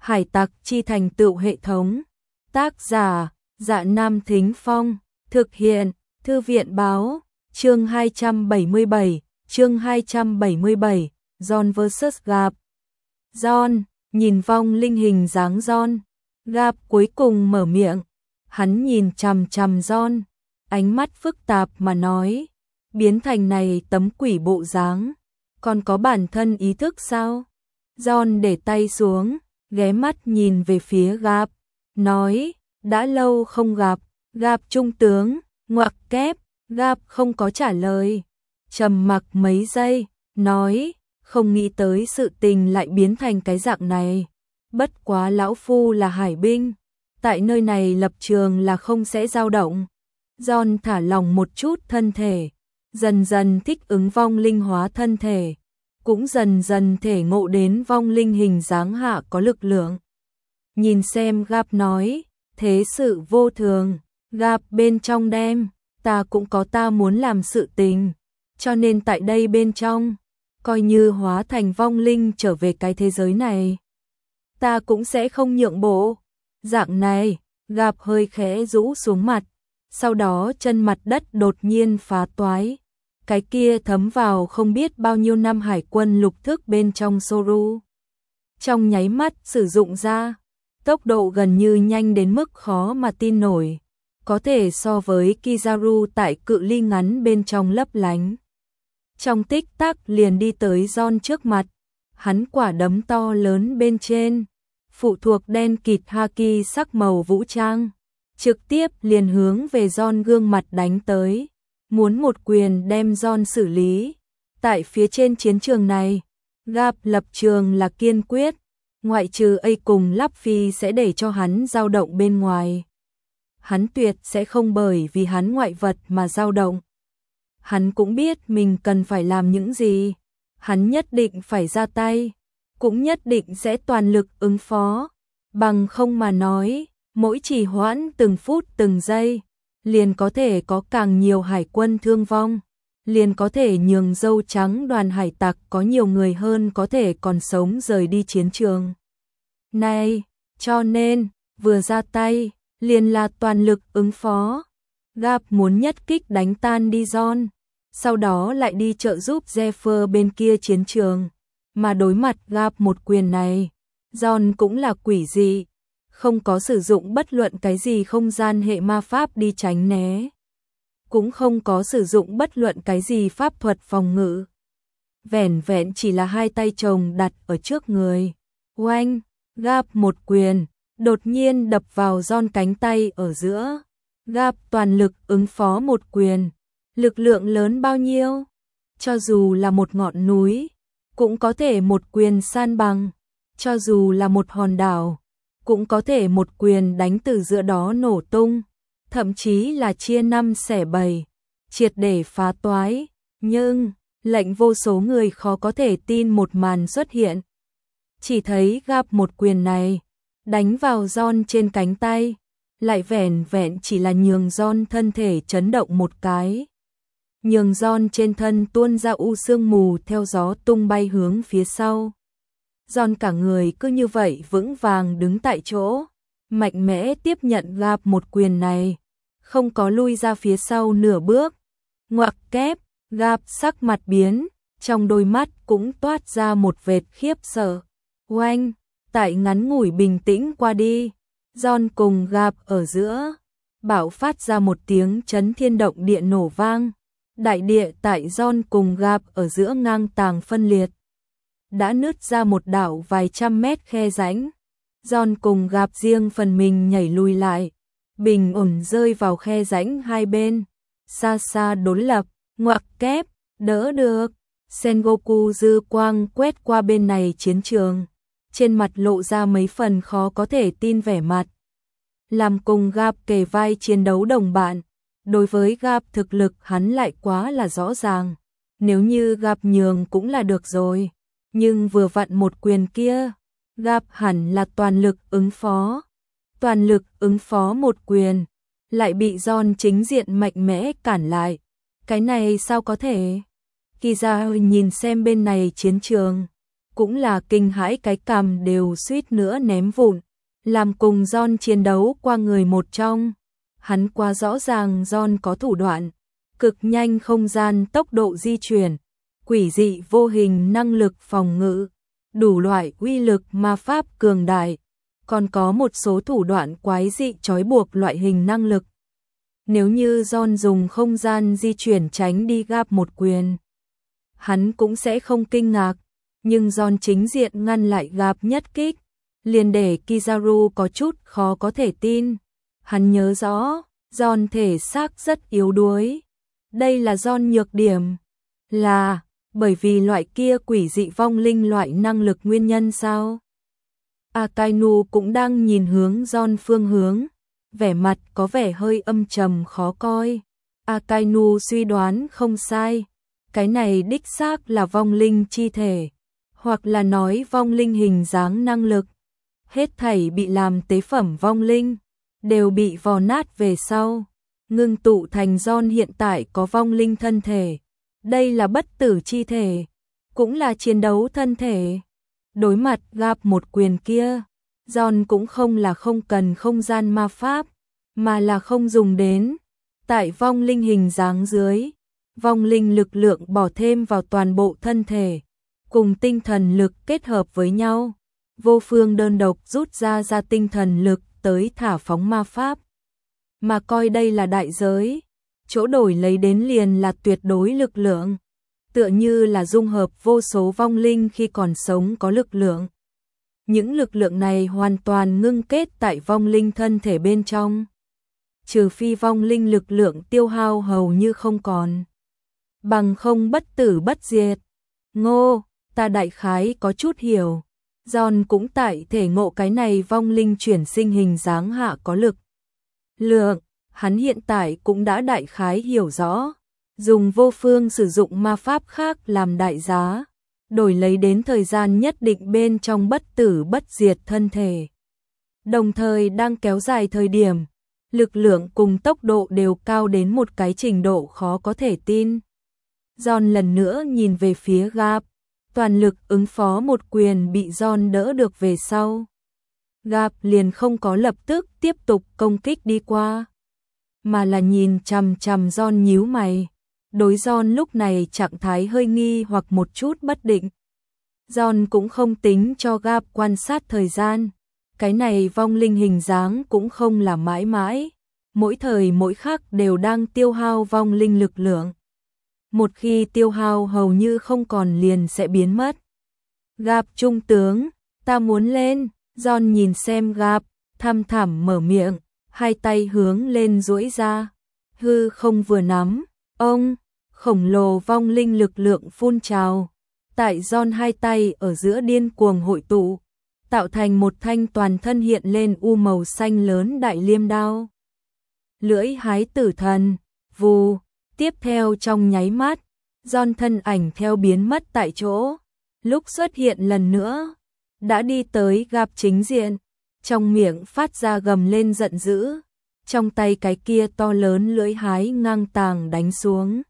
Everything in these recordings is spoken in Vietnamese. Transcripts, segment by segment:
Hải tặc chi thành tựu hệ thống. Tác giả, Dạ Nam Thính Phong. Thực hiện, Thư viện báo. Chương 277, chương 277, John vs Garp. John, nhìn vong linh hình dáng John. Garp cuối cùng mở miệng. Hắn nhìn chằm chằm John, ánh mắt phức tạp mà nói. Biến thành này tấm quỷ bộ dáng, còn có bản thân ý thức sao? John để tay xuống, ghé mắt nhìn về phía Garp, nói, đã lâu không gặp. Garp trung tướng, ngoặc kép. Garp không có trả lời, trầm mặc mấy giây, nói, không nghĩ tới sự tình lại biến thành cái dạng này. Bất quá lão phu là hải binh, tại nơi này lập trường là không sẽ dao động. John thả lỏng một chút thân thể, dần dần thích ứng vong linh hóa thân thể, cũng dần dần thể ngộ đến vong linh hình dáng hạ có lực lượng. Nhìn xem Garp nói, thế sự vô thường. Garp bên trong đem, ta cũng có ta muốn làm sự tình, cho nên tại đây bên trong, coi như hóa thành vong linh trở về cái thế giới này, ta cũng sẽ không nhượng bộ. Dạng này, Garp hơi khẽ rũ xuống mặt, sau đó chân mặt đất đột nhiên phá toái. Cái kia thấm vào không biết bao nhiêu năm hải quân lục thức bên trong Soru, trong nháy mắt sử dụng ra, tốc độ gần như nhanh đến mức khó mà tin nổi, có thể so với Kizaru tại cự ly ngắn bên trong lấp lánh. Trong tích tắc liền đi tới John trước mặt, hắn quả đấm to lớn bên trên, phụ thuộc đen kịt haki sắc màu vũ trang, trực tiếp liền hướng về John gương mặt đánh tới, muốn một quyền đem John xử lý. Tại phía trên chiến trường này, Garp lập trường là kiên quyết, ngoại trừ A cùng Luffy sẽ để cho hắn dao động bên ngoài. Hắn tuyệt sẽ không bởi vì hắn ngoại vật mà dao động. Hắn cũng biết mình cần phải làm những gì, hắn nhất định phải ra tay, cũng nhất định sẽ toàn lực ứng phó, bằng không mà nói, mỗi trì hoãn từng phút từng giây, liền có thể có càng nhiều hải quân thương vong, liền có thể nhường dâu trắng đoàn hải tặc có nhiều người hơn có thể còn sống rời đi chiến trường này, cho nên, vừa ra tay, liền là toàn lực ứng phó. Garp muốn nhất kích đánh tan đi John, sau đó lại đi trợ giúp Zephyr bên kia chiến trường, mà đối mặt Garp một quyền này, John cũng là quỷ dị, không có sử dụng bất luận cái gì không gian hệ ma pháp đi tránh né, cũng không có sử dụng bất luận cái gì pháp thuật phòng ngự. Vẻn vẹn chỉ là hai tay chồng đặt ở trước người. Oanh, Garp một quyền, đột nhiên đập vào John cánh tay ở giữa. Garp toàn lực ứng phó một quyền, lực lượng lớn bao nhiêu? Cho dù là một ngọn núi, cũng có thể một quyền san bằng, cho dù là một hòn đảo, cũng có thể một quyền đánh từ giữa đó nổ tung, thậm chí là chia năm xẻ bảy, triệt để phá toái. Nhưng, lệnh vô số người khó có thể tin một màn xuất hiện. Chỉ thấy Garp một quyền này, đánh vào John trên cánh tay, lại vẻn vẹn chỉ là nhường John thân thể chấn động một cái. Nhường John trên thân tuôn ra u sương mù theo gió tung bay hướng phía sau. John cả người cứ như vậy vững vàng đứng tại chỗ, mạnh mẽ tiếp nhận Garp một quyền này, không có lui ra phía sau nửa bước. Ngoặc kép, Garp sắc mặt biến, trong đôi mắt cũng toát ra một vệt khiếp sợ. Oanh, tại ngắn ngủi bình tĩnh qua đi, John cùng Garp ở giữa, bạo phát ra một tiếng chấn thiên động địa nổ vang. Đại địa tại John cùng Garp ở giữa ngang tàng phân liệt, đã nứt ra một đạo vài trăm mét khe rãnh. John cùng Garp riêng phần mình nhảy lùi lại, bình ổn rơi vào khe rãnh hai bên, xa xa đối lập. Ngoặc kép, đỡ được. Sengoku dư quang quét qua bên này chiến trường, trên mặt lộ ra mấy phần khó có thể tin vẻ mặt. Làm cùng Garp kề vai chiến đấu đồng bạn, đối với Garp thực lực hắn lại quá là rõ ràng, nếu như Garp nhường cũng là được rồi, nhưng vừa vặn một quyền kia, Garp hẳn là toàn lực ứng phó. Toàn lực ứng phó một quyền, lại bị John chính diện mạnh mẽ cản lại. Cái này sao có thể? Kizaru nhìn xem bên này chiến trường, cũng là kinh hãi cái cằm đều suýt nữa ném vụn, làm cùng John chiến đấu qua người một trong. Hắn quá rõ ràng John có thủ đoạn, cực nhanh không gian tốc độ di chuyển, quỷ dị vô hình năng lực phòng ngự, đủ loại uy lực ma pháp cường đại, còn có một số thủ đoạn quái dị trói buộc loại hình năng lực. Nếu như John dùng không gian di chuyển tránh đi Gap một quyền, hắn cũng sẽ không kinh ngạc, nhưng John chính diện ngăn lại Gap nhất kích, liền để Kizaru có chút khó có thể tin. Hắn nhớ rõ, John thể xác rất yếu đuối. Đây là John nhược điểm. Là bởi vì loại kia quỷ dị vong linh loại năng lực nguyên nhân sao? Akainu cũng đang nhìn hướng John phương hướng, vẻ mặt có vẻ hơi âm trầm khó coi. Akainu suy đoán không sai, cái này đích xác là vong linh chi thể, hoặc là nói vong linh hình dáng năng lực. Hết thảy bị làm tế phẩm vong linh, đều bị vò nát về sau, ngưng tụ thành John hiện tại có vong linh thân thể. Đây là bất tử chi thể, cũng là chiến đấu thân thể. Đối mặt Gap một quyền kia, John cũng không là không cần không gian ma pháp, mà là không dùng đến. Tại vong linh hình dáng dưới, vong linh lực lượng bỏ thêm vào toàn bộ thân thể, cùng tinh thần lực kết hợp với nhau. Vô phương đơn độc rút ra tinh thần lực tới thả phóng ma pháp, mà coi đây là đại giới, chỗ đổi lấy đến liền là tuyệt đối lực lượng, tựa như là dung hợp vô số vong linh khi còn sống có lực lượng. Những lực lượng này hoàn toàn ngưng kết tại vong linh thân thể bên trong, trừ phi vong linh lực lượng tiêu hao hầu như không còn, bằng không bất tử bất diệt. Ngô, ta đại khái có chút hiểu. John cũng tại thể ngộ cái này vong linh chuyển sinh hình dáng hạ có lực lượng, hắn hiện tại cũng đã đại khái hiểu rõ, dùng vô phương sử dụng ma pháp khác làm đại giá, đổi lấy đến thời gian nhất định bên trong bất tử bất diệt thân thể. Đồng thời đang kéo dài thời điểm, lực lượng cùng tốc độ đều cao đến một cái trình độ khó có thể tin. John lần nữa nhìn về phía Gap, toàn lực ứng phó một quyền bị John đỡ được về sau. Gap liền không có lập tức tiếp tục công kích đi qua, mà là nhìn chằm chằm John nhíu mày. Đối John lúc này trạng thái hơi nghi hoặc một chút bất định. John cũng không tính cho Gap quan sát thời gian. Cái này vong linh hình dáng cũng không là mãi mãi, mỗi thời mỗi khắc đều đang tiêu hao vong linh lực lượng. Một khi tiêu hao hầu như không còn liền sẽ biến mất. Gap trung tướng, ta muốn lên. John nhìn xem Gap, thăm thẳm mở miệng, hai tay hướng lên duỗi ra. Hư không vừa nắm, ông, khổng lồ vong linh lực lượng phun trào. Tại John hai tay ở giữa điên cuồng hội tụ, tạo thành một thanh toàn thân hiện lên u màu xanh lớn đại liêm đao. Lưỡi hái tử thần, vù. Tiếp theo trong nháy mắt, John thân ảnh theo biến mất tại chỗ, lúc xuất hiện lần nữa, đã đi tới Gap chính diện, trong miệng phát ra gầm lên giận dữ, trong tay cái kia to lớn lưỡi hái ngang tàng đánh xuống.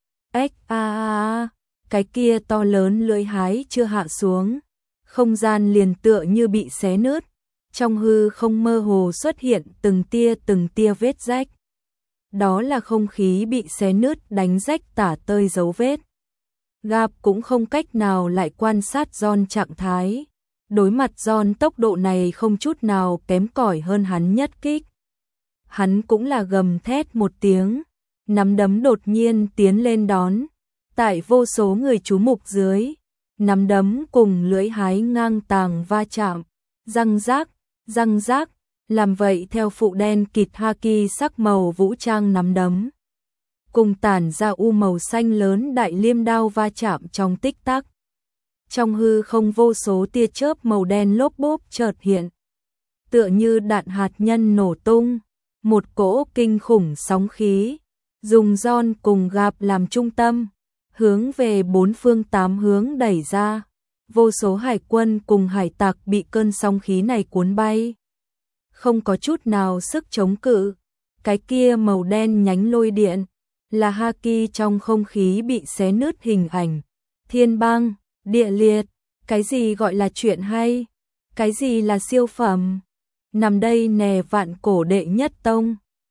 Cái kia to lớn lưỡi hái chưa hạ xuống, không gian liền tựa như bị xé nứt, trong hư không mơ hồ xuất hiện từng tia vết rách. Đó là không khí bị xé nứt đánh rách tả tơi dấu vết. Gap cũng không cách nào lại quan sát John trạng thái. Đối mặt John tốc độ này không chút nào kém cỏi hơn hắn nhất kích. Hắn cũng là gầm thét một tiếng, nắm đấm đột nhiên tiến lên đón. Tại vô số người chú mục dưới, nắm đấm cùng lưỡi hái ngang tàng va chạm, răng rác. Làm vậy theo phụ đen kịt haki sắc màu vũ trang nắm đấm, cùng tản ra u màu xanh lớn đại liêm đao va chạm trong tích tắc. Trong hư không vô số tia chớp màu đen lốp bốp chợt hiện, tựa như đạn hạt nhân nổ tung, một cỗ kinh khủng sóng khí, dùng John cùng Gap làm trung tâm, hướng về bốn phương tám hướng đẩy ra. Vô số hải quân cùng hải tặc bị cơn sóng khí này cuốn bay, không có chút nào sức chống cự. Cái kia màu đen nhánh lôi điện là haki trong không khí bị xé nứt hình ảnh thiên băng, địa liệt, Cái gì gọi là chuyện hay? Cái gì là siêu phẩm? Nằm đây nè vạn cổ đệ nhất tông.